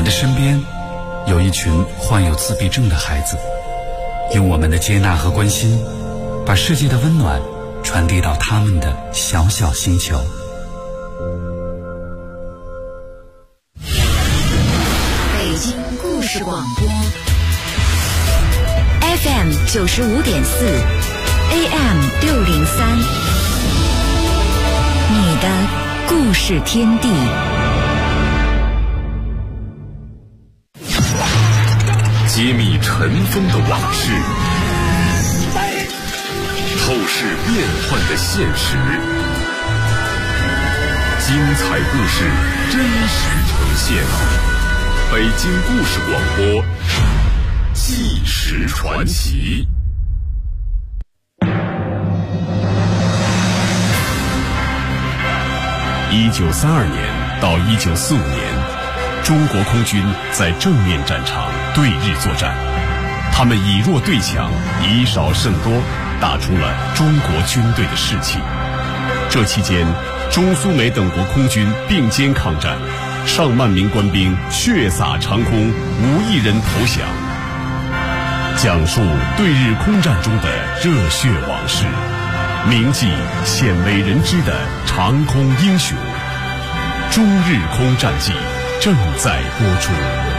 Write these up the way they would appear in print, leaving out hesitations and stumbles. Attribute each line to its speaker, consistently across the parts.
Speaker 1: 们的身边有一群患有自闭症的孩子，用我们的接纳和关心，把世界的温暖传递到他们的小小星球。
Speaker 2: 北京故事广播 FM 95.4 AM 603，你的故事天地。
Speaker 3: 揭秘尘封的往事，透视变幻的现实，精彩故事真实呈现。北京故事广播，纪实传奇。1932年到1945年，中国空军在正面战场对日作战，他们以弱对强，以少胜多，打出了中国军队的士气。这期间，中苏美等国空军并肩抗战，上万名官兵血洒长空，无一人投降。讲述对日空战中的热血往事，铭记鲜为人知的长空英雄。中日空战记正在播出。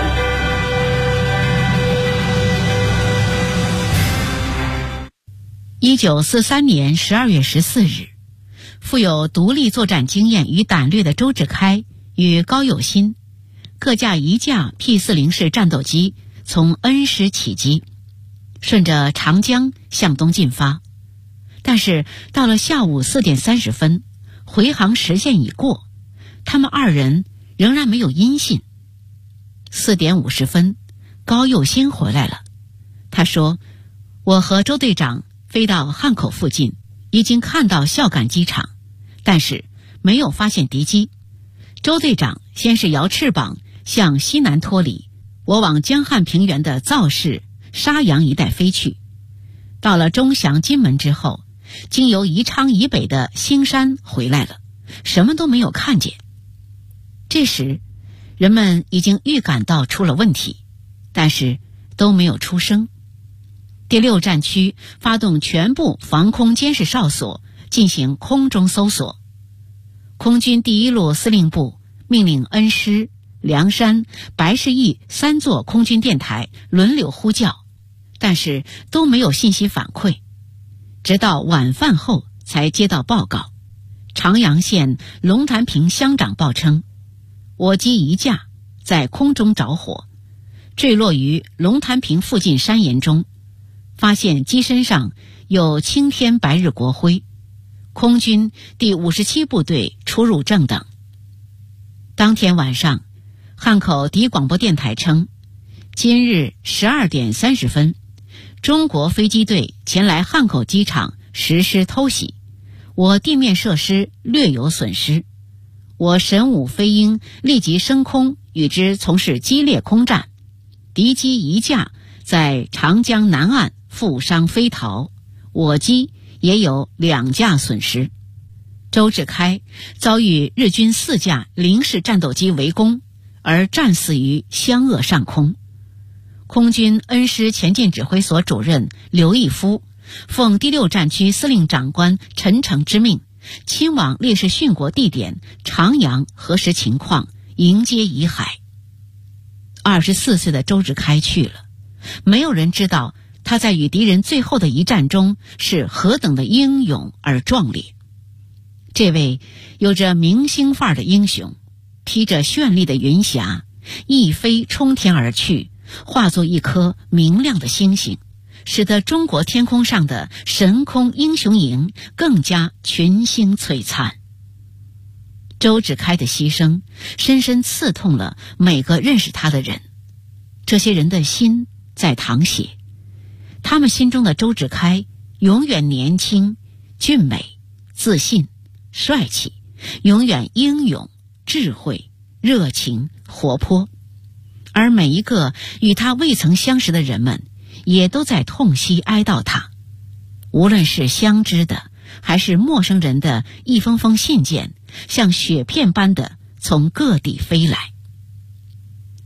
Speaker 4: 1943年12月14日，富有独立作战经验与胆略的周志开与高有新各驾一架 P-40 式战斗机从恩施起机，顺着长江向东进发。但是到了下午4点30分，回航时限已过，他们二人仍然没有音信。4点50分，高有新回来了。他说：“我和周队长飞到汉口附近，已经看到孝感机场，但是没有发现敌机。周队长先是摇翅膀向西南脱离，我往江汉平原的造市、沙洋一带飞去。到了钟祥金门之后，经由宜昌以北的兴山回来了，什么都没有看见。”这时人们已经预感到出了问题，但是都没有出声。第6战区发动全部防空监视哨所进行空中搜索。空军第1路司令部命令恩施、凉山、白市驿3座空军电台轮流呼叫，但是都没有信息反馈。直到晚饭后才接到报告，长阳县龙潭坪乡长报称，我机一架在空中着火，坠落于龙潭坪附近山岩中，发现机身上有青天白日国徽，空军第57部队出入证等。当天晚上，汉口敌广播电台称，今日12点30分，中国飞机队前来汉口机场实施偷袭，我地面设施略有损失，我神武飞鹰立即升空与之从事激烈空战，敌机一架在长江南岸负伤飞逃，我机也有2架损失。周志开遭遇日军4架零式战斗机围攻，而战死于湘鄂上空。空军恩施前进指挥所主任刘义夫奉第6战区司令长官陈诚之命，亲往烈士殉国地点长阳核实情况，迎接遗骸。24岁的周志开去了，没有人知道他在与敌人最后的一战中是何等的英勇而壮烈。这位有着明星范儿的英雄，披着绚丽的云霞，一飞冲天而去，化作一颗明亮的星星，使得中国天空上的神空英雄营更加群星璀璨。周志开的牺牲深深刺痛了每个认识他的人，这些人的心在淌血，他们心中的周志开永远年轻、俊美、自信、帅气，永远英勇、智慧、热情、活泼。而每一个与他未曾相识的人们也都在痛惜哀悼他，无论是相知的还是陌生人的一封封信件，像雪片般的从各地飞来。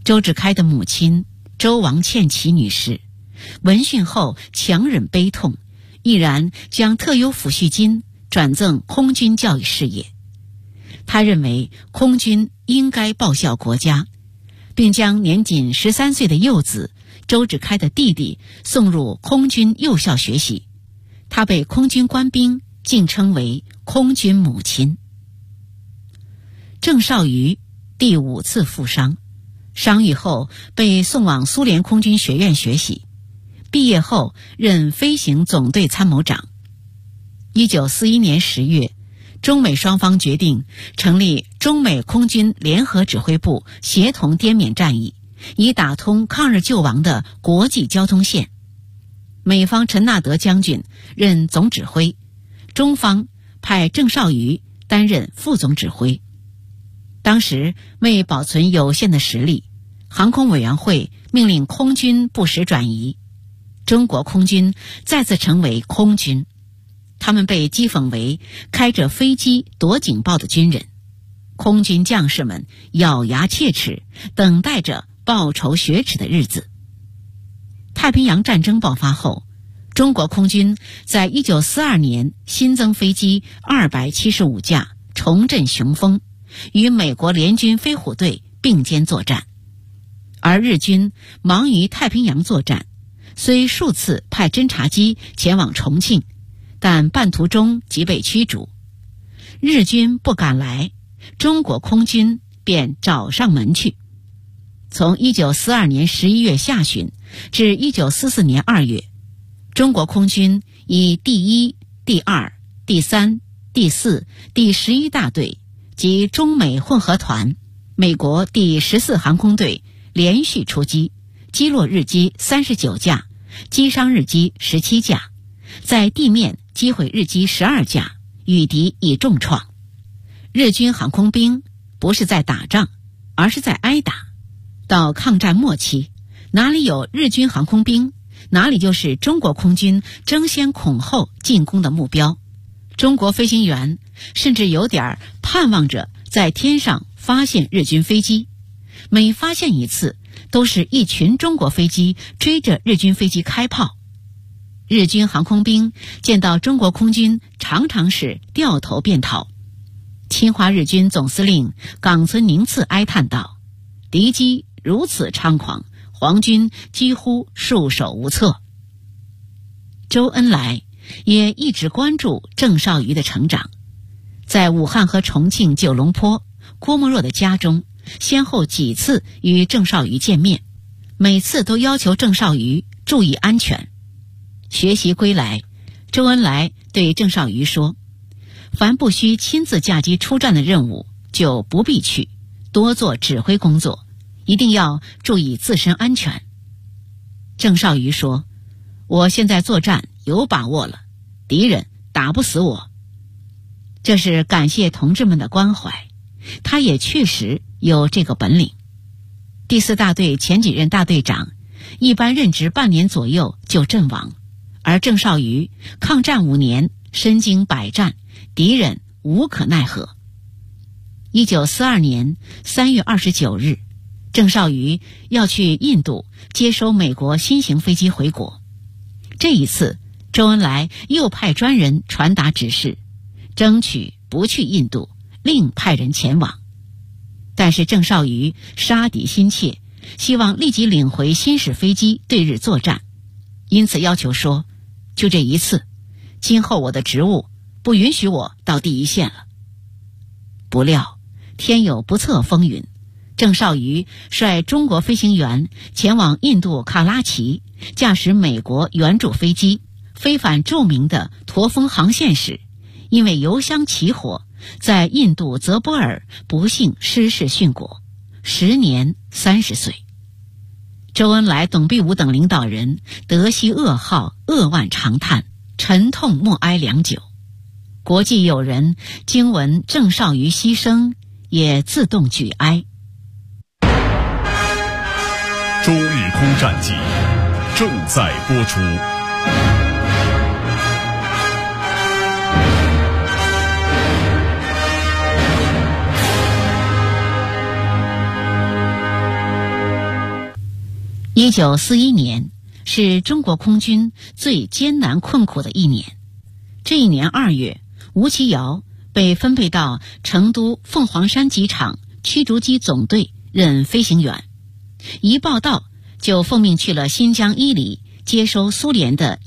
Speaker 4: 周志开的母亲周王倩琪女士闻讯后强忍悲痛，毅然将特优抚恤金转赠空军教育事业。他认为空军应该报效国家，并将年仅13岁的幼子周志开的弟弟送入空军幼校学习。他被空军官兵敬称为空军母亲。郑少瑜第5次负伤，伤愈后被送往苏联空军学院学习，毕业后任飞行总队参谋长。1941年10月，中美双方决定成立中美空军联合指挥部，协同滇缅战役，以打通抗日救亡的国际交通线。美方陈纳德将军任总指挥，中方派郑少瑜担任副总指挥。当时为保存有限的实力，航空委员会命令空军不时转移，中国空军再次成为空军。他们被讥讽为开着飞机躲警报的军人。空军将士们咬牙切齿，等待着报仇雪耻的日子。太平洋战争爆发后，中国空军在1942年新增飞机275架，重振雄风，与美国联军飞虎队并肩作战。而日军忙于太平洋作战，虽数次派侦察机前往重庆，但半途中即被驱逐。日军不敢来，中国空军便找上门去。从1942年11月下旬至1944年2月，中国空军以第1、第2、第3、第4、第11大队及中美混合团、美国第14航空队连续出击，击落日机39架，击伤日机17架，在地面击毁日机12架，与敌以重创。日军航空兵不是在打仗，而是在挨打。到抗战末期，哪里有日军航空兵，哪里就是中国空军争先恐后进攻的目标。中国飞行员甚至有点盼望着在天上发现日军飞机，每发现一次，都是一群中国飞机追着日军飞机开炮。日军航空兵见到中国空军，常常是掉头便逃。侵华日军总司令冈村宁次哀叹道：“敌机如此猖狂，皇军几乎束手无策。”周恩来也一直关注郑少瑜的成长，在武汉和重庆九龙坡郭沫若的家中，先后几次与郑少瑜见面，每次都要求郑少瑜注意安全。学习归来，周恩来对郑少瑜说：“凡不需亲自驾机出战的任务，就不必去，多做指挥工作，一定要注意自身安全。”郑少瑜说：“我现在作战有把握了，敌人打不死我。”这是感谢同志们的关怀，他也确实有这个本领。第4大队前几任大队长，一般任职半年左右就阵亡，而郑少瑜抗战5年，身经百战，敌人无可奈何。1942年3月29日，郑少瑜要去印度接收美国新型飞机回国。这一次，周恩来又派专人传达指示，争取不去印度，另派人前往。但是郑少瑜杀敌心切，希望立即领回新式飞机对日作战，因此要求说：“就这一次，今后我的职务不允许我到第一线了。”不料天有不测风云，郑少瑜率中国飞行员前往印度卡拉奇，驾驶美国援助飞机飞返著名的驼峰航线时，因为油箱起火，在印度泽波尔不幸失事殉国，时年30岁。周恩来、董必武等领导人得悉噩耗，扼腕长叹，沉痛默哀良久。国际友人经闻郑少瑜牺牲，也自动举哀。
Speaker 3: 中日空战记正在播出。
Speaker 4: 1941年是中国空军最艰难困苦的一年。这一年2月，吴奇瑶被分配到成都凤凰山机场驱逐机总队任飞行员，一报到就奉命去了新疆伊犁接收苏联的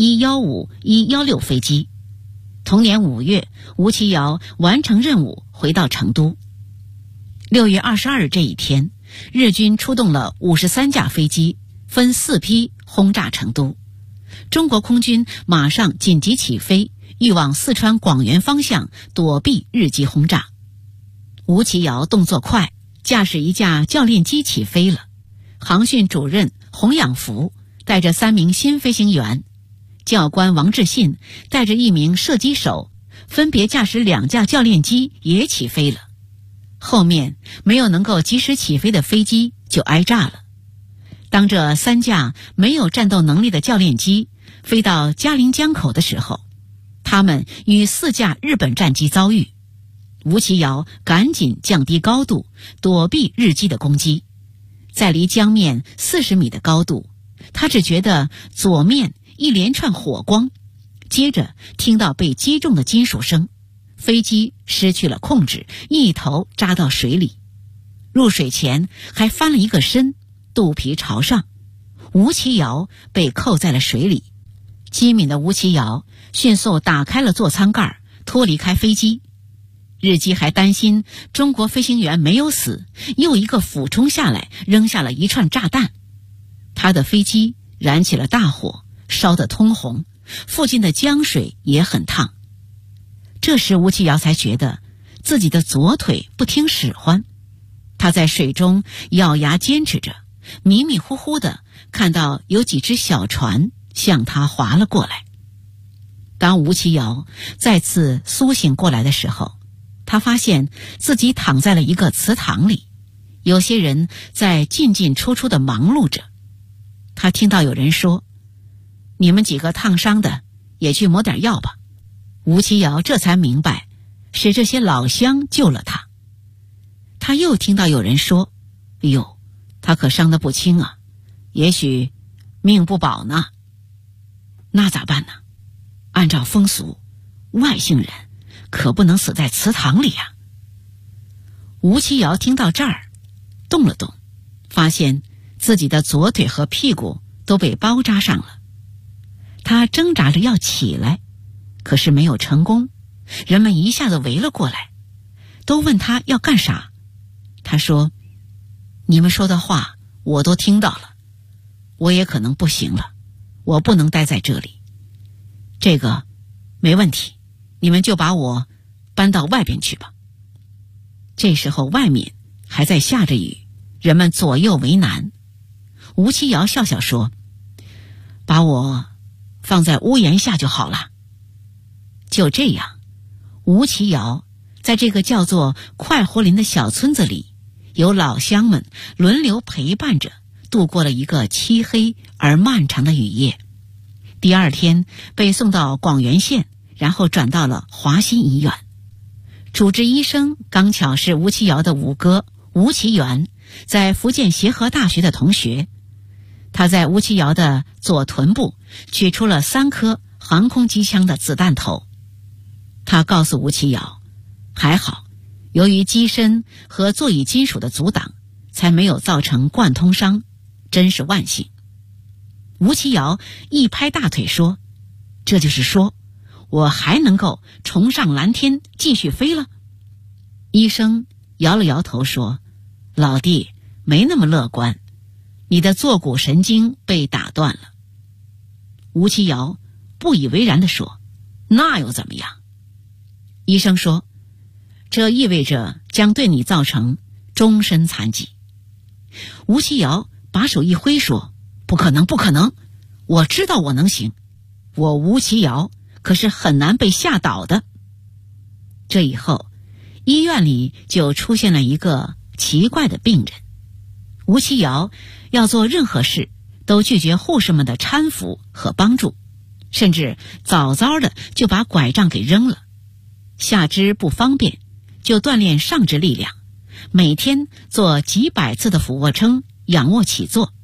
Speaker 4: 115、116飞机。同年5月，吴奇瑶完成任务回到成都。6月22日这一天，日军出动了53架飞机，分4批轰炸成都。中国空军马上紧急起飞，欲往四川广元方向躲避日机轰炸。吴奇瑶动作快，驾驶一架教练机起飞了。航训主任洪养福带着3名新飞行员，教官王志信带着1名射击手，分别驾驶2架教练机也起飞了。后面没有能够及时起飞的飞机就挨炸了。当这3架没有战斗能力的教练机飞到嘉陵江口的时候，他们与4架日本战机遭遇。吴奇瑶赶紧降低高度，躲避日机的攻击。在离江面40米的高度，他只觉得左面一连串火光，接着听到被击中的金属声，飞机失去了控制，一头扎到水里。入水前还翻了一个身，肚皮朝上。吴奇瑶被扣在了水里。机敏的吴奇瑶迅速打开了座舱盖，脱离开飞机。日机还担心中国飞行员没有死，又一个俯冲下来，扔下了一串炸弹。他的飞机燃起了大火，烧得通红，附近的江水也很烫。这时吴奇瑶才觉得自己的左腿不听使唤。他在水中咬牙坚持着，迷迷糊糊的看到有几只小船向他划了过来。当吴奇瑶再次苏醒过来的时候，他发现自己躺在了一个祠堂里，有些人在进进出出的忙碌着。他听到有人说：“你们几个烫伤的也去抹点药吧。”吴奇瑶这才明白是这些老乡救了他。他又听到有人说：“哎呦，他可伤得不轻啊，也许命不保呢。”那咋办呢？按照风俗，外姓人可不能死在祠堂里呀。吴奇瑶听到这儿，动了动，发现自己的左腿和屁股都被包扎上了。他挣扎着要起来，可是没有成功。人们一下子围了过来，都问他要干啥。他说：“你们说的话我都听到了，我也可能不行了，我不能待在这里。这个没问题，你们就把我搬到外边去吧。”这时候外面还在下着雨，人们左右为难。吴奇瑶笑笑说：“把我放在屋檐下就好了。”就这样，吴奇瑶在这个叫做快活林的小村子里，有老乡们轮流陪伴着，度过了一个漆黑而漫长的雨夜。第2天被送到广元县，然后转到了华新医院。主治医生刚巧是吴奇瑶的五哥吴奇元，在福建协和大学的同学。他在吴奇瑶的左臀部取出了3颗航空机枪的子弹头。他告诉吴奇瑶，还好，由于机身和座椅金属的阻挡，才没有造成贯通伤，真是万幸。吴奇瑶一拍大腿说：“这就是说，我还能够重上蓝天继续飞了。”医生摇了摇头说：“老弟，没那么乐观，你的坐骨神经被打断了。”吴奇瑶不以为然地说：“那又怎么样？”医生说：“这意味着将对你造成终身残疾。”吴奇瑶把手一挥说：“不可能，不可能！我知道我能行，我吴奇瑶可是很难被吓倒的。”这以后，医院里就出现了一个奇怪的病人。吴奇瑶要做任何事，都拒绝护士们的搀扶和帮助，甚至早早的就把拐杖给扔了。下肢不方便，就锻炼上肢力量，每天做几百次的俯卧撑、仰卧起坐。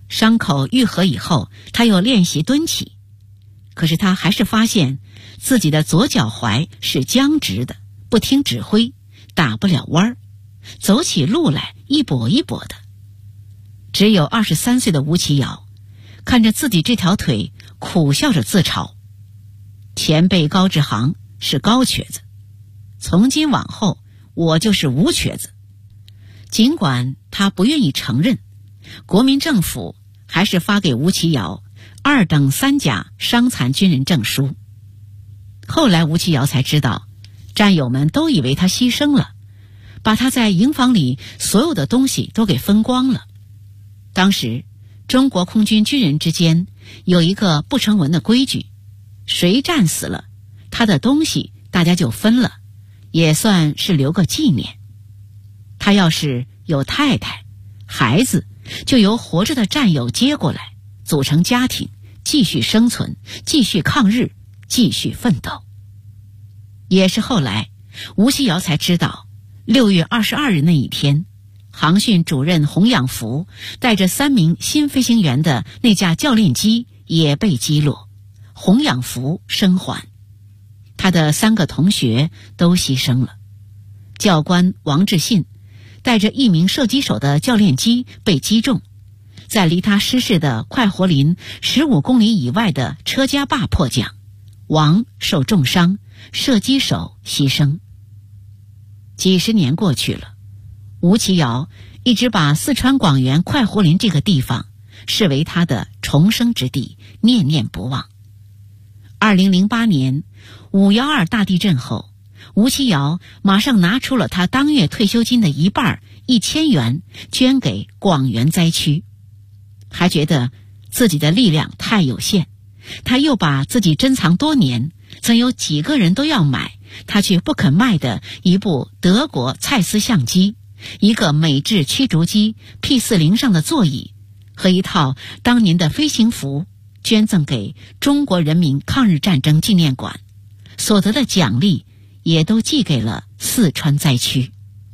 Speaker 4: 伤口愈合以后，他又练习蹲起，可是他还是发现自己的左脚踝是僵直的，不听指挥，打不了弯儿，走起路来一跛一跛的。只有23岁的吴奇瑶看着自己这条腿，苦笑着自嘲：前辈高志航是高瘸子，从今往后我就是吴瘸子。尽管他不愿意承认，国民政府还是发给吴奇瑶2等3甲伤残军人证书。后来吴奇瑶才知道，战友们都以为他牺牲了，把他在营房里所有的东西都给分光了。当时中国空军军人之间有一个不成文的规矩，谁战死了，他的东西大家就分了，也算是留个纪念。他要是有太太孩子，就由活着的战友接过来，组成家庭，继续生存，继续抗日，继续奋斗。也是后来吴奇瑶才知道，6月22日那一天，航训主任洪养福带着3名新飞行员的那架教练机也被击落，洪养福生还，他的3个同学都牺牲了。教官王志信带着1名射击手的教练机被击中，在离他失事的快活林15公里以外的车家坝迫降，王受重伤，射击手牺牲。几十年过去了，吴奇瑶一直把四川广元快活林这个地方视为他的重生之地，念念不忘。2008年5.12大地震后，吴奇瑶马上拿出了他当月退休金的一半，1000元捐给广元灾区，还觉得自己的力量太有限，他又把自己珍藏多年，曾有几个人都要买，他却不肯卖的一部德国蔡司相机，一个美制驱逐机 P40 上的座椅和一套当年的飞行服，捐赠给中国人民抗日战争纪念馆，所得的奖励也都寄给了四川灾区。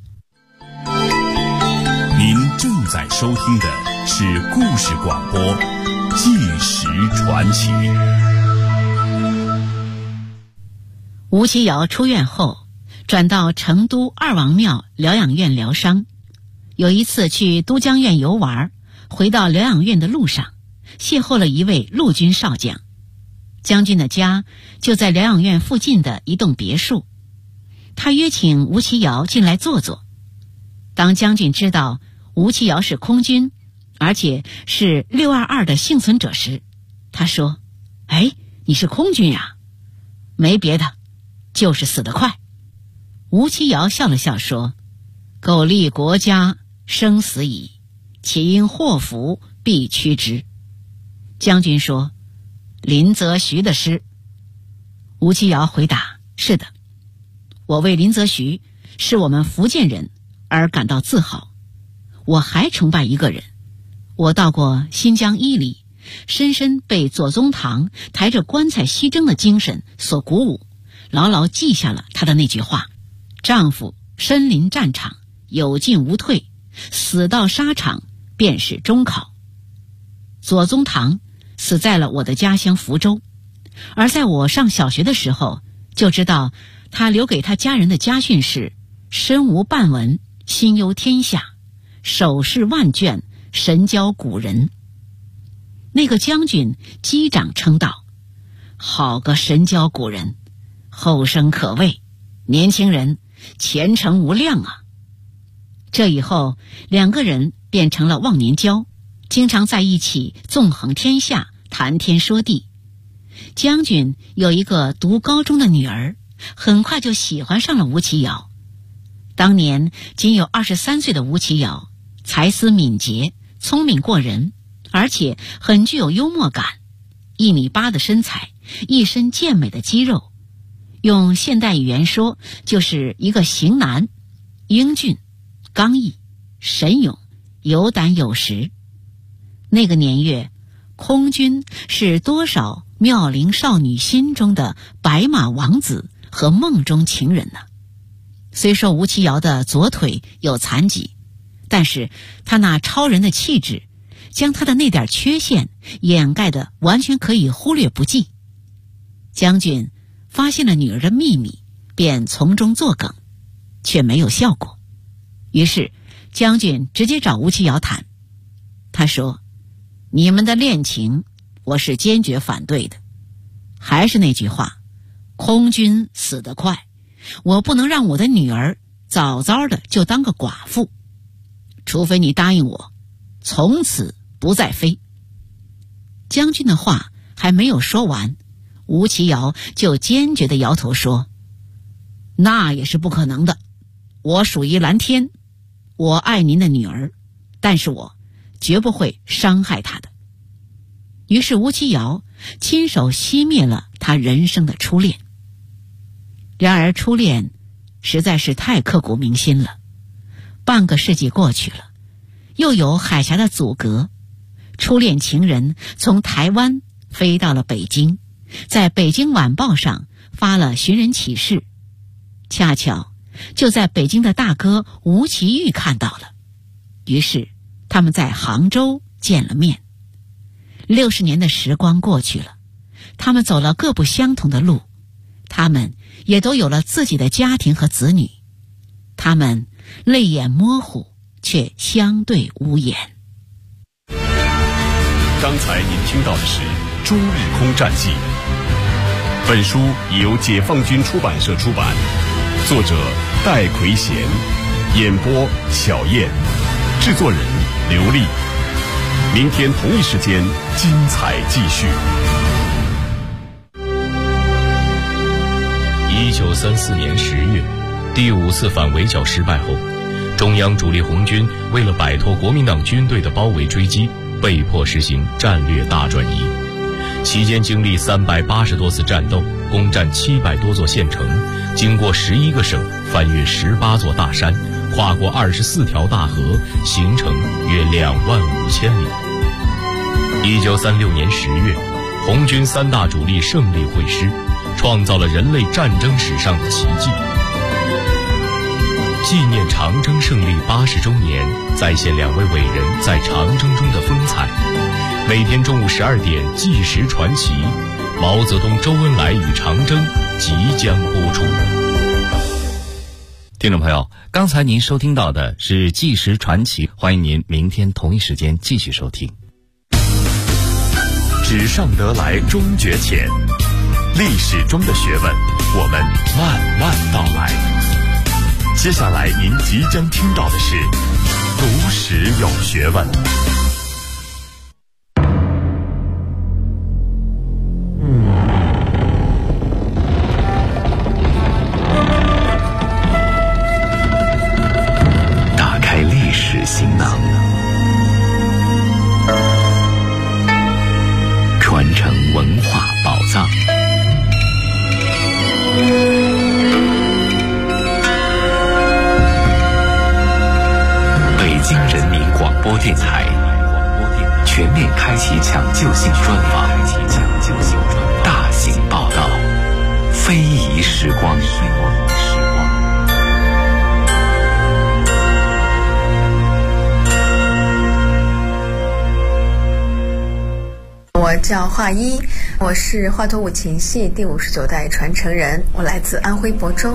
Speaker 3: 您正在收听的是故事广播《纪实传奇》。
Speaker 4: 吴奇瑶出院后，转到成都二王庙疗养院疗伤。有一次去都江堰游玩，回到疗养院的路上，邂逅了一位陆军少将。将军的家就在疗养院附近的一栋别墅，他约请吴奇瑶进来坐坐。当将军知道吴奇瑶是空军，而且是622的幸存者时，他说：哎，你是空军呀？没别的，就是死得快。吴奇瑶笑了笑说：苟利国家，生死矣，且因祸福必趋之。将军说：林则徐的诗。吴奇瑶回答：是的，我为林则徐是我们福建人而感到自豪。我还崇拜一个人，我到过新疆伊犁，深深被左宗棠抬着棺材西征的精神所鼓舞，牢牢记下了他的那句话：丈夫身临战场，有进无退，死到沙场便是终考。左宗棠死在了我的家乡福州，而在我上小学的时候，就知道他留给他家人的家训是：身无半文，心忧天下，手视万卷，神交古人。那个将军击掌称道：好个神交古人，后生可畏，年轻人前程无量啊。这以后两个人变成了忘年交，经常在一起纵横天下，谈天说地。将军有一个读高中的女儿，很快就喜欢上了吴奇瑶。当年仅有23岁的吴奇瑶，才思敏捷，聪明过人，而且很具有幽默感，1.8米的身材，一身健美的肌肉，用现代语言说就是一个型男，英俊、刚毅、神勇、有胆有识。那个年月，空军是多少妙龄少女心中的白马王子和梦中情人呢？虽说吴奇瑶的左腿有残疾，但是他那超人的气质将他的那点缺陷掩盖得完全可以忽略不计。将军发现了女儿的秘密，便从中作梗，却没有效果。于是将军直接找吴奇瑶谈。他说，你们的恋情我是坚决反对的，还是那句话，空军死得快，我不能让我的女儿早早的就当个寡妇，除非你答应我从此不再飞。将军的话还没有说完，吴奇瑶就坚决地摇头说，那也是不可能的，我属于蓝天，我爱您的女儿，但是我绝不会伤害她的。于是吴奇瑶亲手熄灭了他人生的初恋。然而初恋实在是太刻骨铭心了，半个世纪过去了，又有海峡的阻隔，初恋情人从台湾飞到了北京，在北京晚报上发了寻人启事，恰巧就在北京的大哥吴奇玉看到了，于是他们在杭州见了面。60年的时光过去了，他们走了各不相同的路，他们也都有了自己的家庭和子女，他们泪眼模糊，却相对无言。
Speaker 3: 刚才您听到的是《中日空战记》，本书由解放军出版社出版，作者戴奎贤，演播小燕，制作人刘丽。明天同一时间精彩继续。
Speaker 5: 1934年10月，第5次反围剿失败后，中央主力红军为了摆脱国民党军队的包围追击，被迫实行战略大转移。期间经历380多次战斗，攻占700多座县城，经过11个省，翻越18座大山，跨过24条大河，行程约25000里。1936年10月，红军3大主力胜利会师，创造了人类战争史上的奇迹。纪念长征胜利80周年，再现2位伟人在长征中的风采。每天中午12点，纪实传奇，毛泽东、周恩来与长征即将播出。
Speaker 6: 听众朋友，刚才您收听到的是纪实传奇，欢迎您明天同一时间继续收听。
Speaker 3: 纸上得来终觉浅，历史中的学问，我们慢慢道来。接下来您即将听到的是读史有学问。
Speaker 7: 打开历史行囊，传承文化宝藏。北京人民广播电台全面开启抢救性专访，大型报道，非遗时光。
Speaker 8: 我叫华一，我是华佗五禽戏第59代传承人，我来自安徽亳州。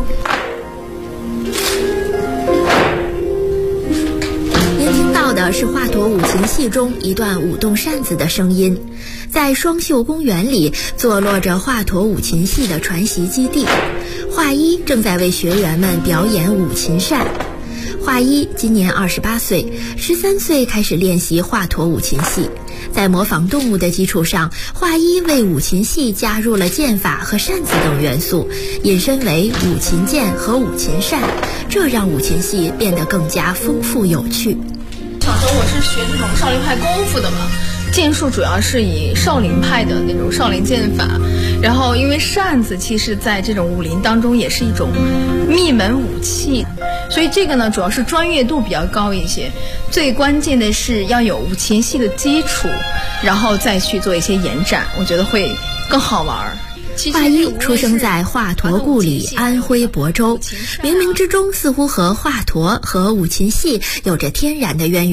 Speaker 9: 您听到的是华佗五禽戏中一段舞动扇子的声音。在双秀公园里坐落着华佗五禽戏的传习基地，华一正在为学员们表演五禽扇。华一今年28岁，13岁开始练习华佗五禽戏。在模仿动物的基础上，华一为五禽戏加入了剑法和扇子等元素，引申为五禽剑和五禽扇，这让五禽戏变得更加丰富有趣。
Speaker 10: 小时候我是学这种少林派功夫的嘛，剑术主要是以少林派的那种少林剑法，然后因为扇子其实在这种武林当中也是一种秘门武器，所以这个呢主要是专业度比较高一些，最关键的是要有五禽戏的基础，然后再去做一些延展，我觉得会更好玩。
Speaker 9: 华一出生在华佗故里安徽亳州，冥冥之中似乎和华佗和五禽戏有着天然的渊源。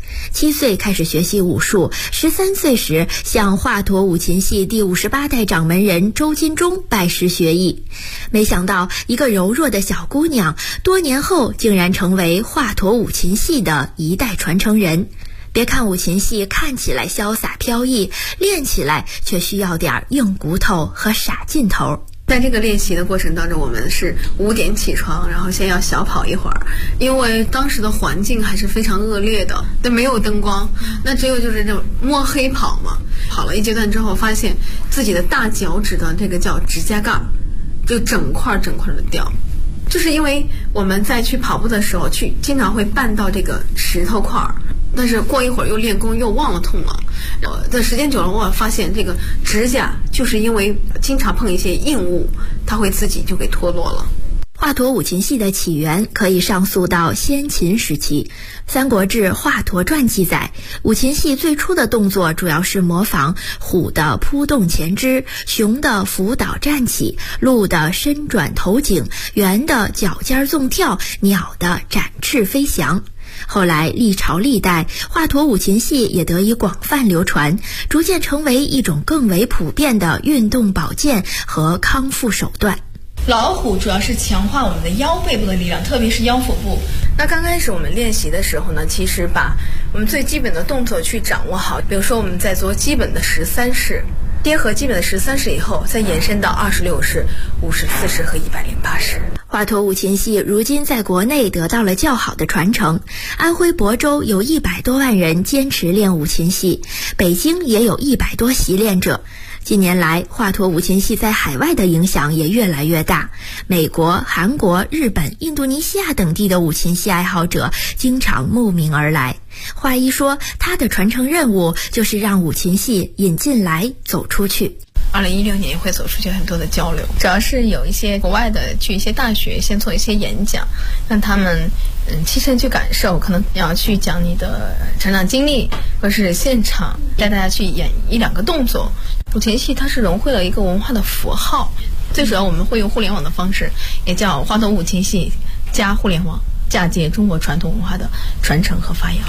Speaker 9: 7岁开始学习武术，13岁时向华佗五禽戏第58代掌门人周金忠拜师学艺。没想到一个柔弱的小姑娘，多年后竟然成为华佗五禽戏的一代传承人。别看五禽戏看起来潇洒飘逸，练起来却需要点硬骨头和傻劲头。
Speaker 8: 在这个练习的过程当中，我们是5点起床，然后先要小跑一会儿，因为当时的环境还是非常恶劣的，都没有灯光，那只有就是这种摸黑跑嘛。跑了一阶段之后，发现自己的大脚趾的这个叫指甲盖就整块的掉，就是因为我们在去跑步的时候经常会绊到这个石头块，但是过一会儿又练功又忘了痛了。的时间久了，我发现这个指甲就是因为经常碰一些硬物，它会自己就给脱落了。
Speaker 9: 华佗五禽戏的起源可以上溯到先秦时期。《三国志·华佗传》记载，五禽戏最初的动作主要是模仿虎的扑动前肢，熊的伏倒站起，鹿的伸转头颈，猿的脚尖纵跳，鸟的展翅飞翔。后来历朝历代，华佗五禽戏也得以广泛流传，逐渐成为一种更为普遍的运动保健和康复手段。
Speaker 10: 老虎主要是强化我们的腰背部的力量，特别是腰腹部。
Speaker 8: 那刚开始我们练习的时候呢，其实把我们最基本的动作去掌握好，比如说我们在做基本的13式，结合基本的13式以后，再延伸到26式、54式和108式。
Speaker 9: 华佗五禽戏如今在国内得到了较好的传承，安徽亳州有100多万人坚持练五禽戏，北京也有100多习练者。近年来，华佗五禽戏在海外的影响也越来越大，美国、韩国、日本、印度尼西亚等地的五禽戏爱好者经常慕名而来。华一说，他的传承任务就是让五禽戏引进来走出去。
Speaker 10: 2016年也会走出去很多的交流，主要是有一些国外的去一些大学先做一些演讲，让他们亲身去感受，可能要去讲你的成长经历，或是现场带大家去演1-2个动作。五禽戏它是融汇了一个文化的符号，最主要我们会用互联网的方式，也叫华佗五禽戏加互联网，嫁接中国传统文化的传承和发扬。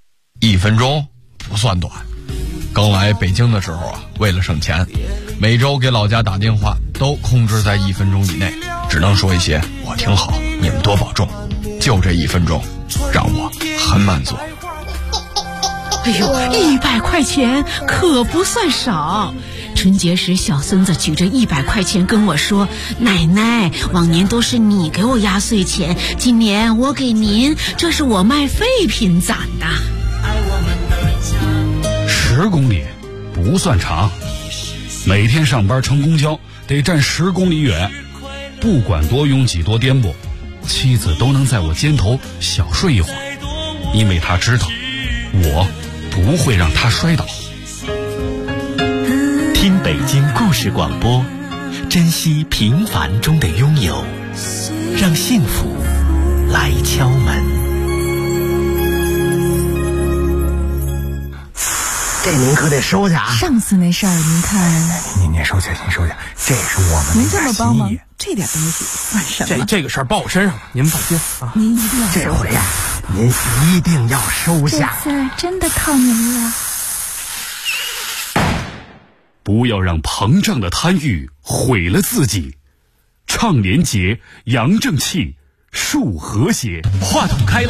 Speaker 11: 1分钟不算短，刚来北京的时候啊，为了省钱，每周给老家打电话都控制在1分钟以内，只能说一些我挺好，你们多保重，就这1分钟让我很满足。
Speaker 4: 哎呦，100块钱可不算少。春节时小孙子举着100块钱跟我说，奶奶，往年都是你给我压岁钱，今年我给您，这是我卖废品攒的。
Speaker 1: 10公里不算长，每天上班乘公交得站10公里远，不管多拥挤多颠簸，妻子都能在我肩头小睡一会儿，因为她知道我不会让她摔倒。
Speaker 7: 听北京故事广播，珍惜平凡中的拥有，让幸福来敲门。
Speaker 12: 这您可得收下啊！
Speaker 13: 上次那事儿您看，
Speaker 12: 您收下，这是我们
Speaker 13: 您这么帮忙，这点东西算什么？
Speaker 12: 这个事儿报我身上了，您放心啊！
Speaker 13: 您一定要
Speaker 12: 这回呀，您一定要收下。
Speaker 13: 这次真的靠您了。
Speaker 1: 不要让膨胀的贪欲毁了自己，倡廉洁，扬正气，树和谐。
Speaker 7: 话筒开了。